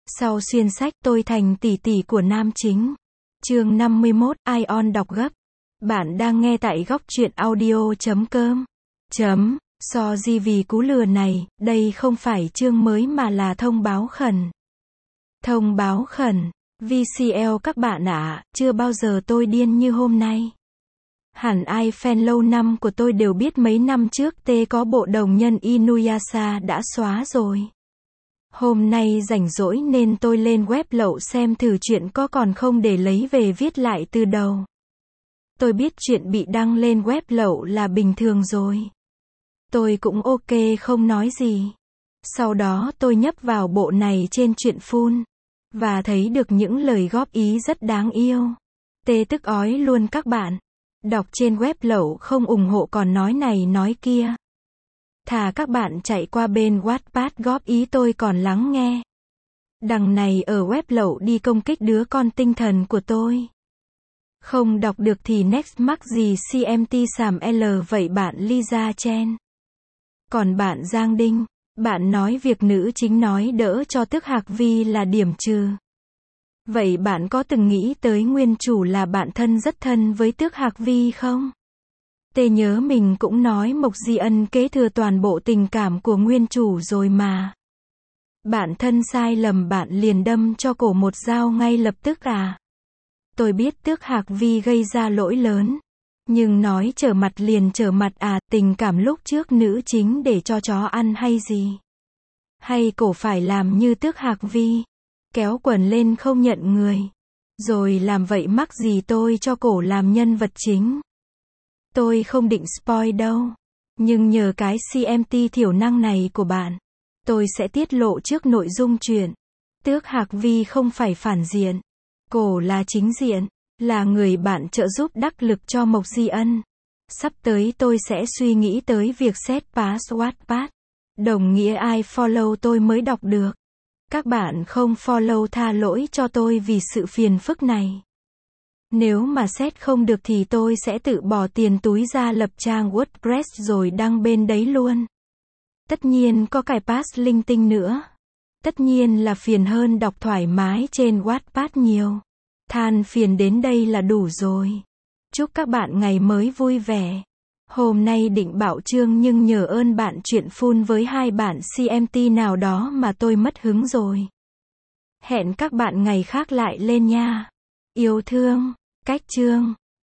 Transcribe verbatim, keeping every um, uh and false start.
Sau xuyên sách tôi thành tỷ tỷ của nam chính. Chương năm mươi mốt, Ion đọc gấp. Bạn đang nghe tại góc truyện audio chấm com. Chấm, so di vì cú lừa này, đây không phải chương mới mà là thông báo khẩn. Thông báo khẩn. vê xê lờ các bạn ạ, chưa bao giờ tôi điên như hôm nay. Hẳn ai fan lâu năm của tôi đều biết mấy năm trước T có bộ đồng nhân Inuyasha đã xóa rồi. Hôm nay rảnh rỗi nên tôi lên web lậu xem thử chuyện có còn không để lấy về viết lại từ đầu. Tôi biết chuyện bị đăng lên web lậu là bình thường rồi. Tôi cũng ok không nói gì. Sau đó tôi nhấp vào bộ này trên truyện Full. Và thấy được những lời góp ý rất đáng yêu. Tê tức ói luôn các bạn. Đọc trên web lậu không ủng hộ còn nói này nói kia. Thà các bạn chạy qua bên Wattpad góp ý tôi còn lắng nghe. Đằng này ở web lậu đi công kích đứa con tinh thần của tôi. Không đọc được thì next mắc gì xê em tê xàm L vậy bạn Lisa Chen. Còn bạn Giang Đinh, bạn nói việc nữ chính nói đỡ cho Tức Hạc Vi là điểm trừ. Vậy bạn có từng nghĩ tới nguyên chủ là bạn thân rất thân với Tước Hạc Vi không? Tê nhớ mình cũng nói Mộc Di Ân kế thừa toàn bộ tình cảm của nguyên chủ rồi mà. Bạn thân sai lầm bạn liền đâm cho cổ một dao ngay lập tức à? Tôi biết Tước Hạc Vi gây ra lỗi lớn. Nhưng nói trở mặt liền trở mặt à, tình cảm lúc trước nữ chính để cho chó ăn hay gì? Hay cổ phải làm như Tước Hạc Vi? Kéo quần lên không nhận người. Rồi làm vậy mắc gì tôi cho cổ làm nhân vật chính? Tôi không định spoil đâu. Nhưng nhờ cái xê em tê thiểu năng này của bạn, tôi sẽ tiết lộ trước nội dung chuyện. Tước Hạc Vi không phải phản diện. Cổ là chính diện. Là người bạn trợ giúp đắc lực cho Mộc Di Ân. Sắp tới tôi sẽ suy nghĩ tới việc set pass Wattpad. Đồng nghĩa ai follow tôi mới đọc được. Các bạn không follow tha lỗi cho tôi vì sự phiền phức này. Nếu mà set không được thì tôi sẽ tự bỏ tiền túi ra lập trang WordPress rồi đăng bên đấy luôn. Tất nhiên có cài pass linh tinh nữa. Tất nhiên là phiền hơn đọc thoải mái trên Wattpad nhiều. Than phiền đến đây là đủ rồi. Chúc các bạn ngày mới vui vẻ. Hôm nay định bảo chương nhưng nhờ ơn bạn chuyện Full với hai bạn xê em tê nào đó mà tôi mất hứng rồi. Hẹn các bạn ngày khác lại lên nha. Yêu thương. Cách chương.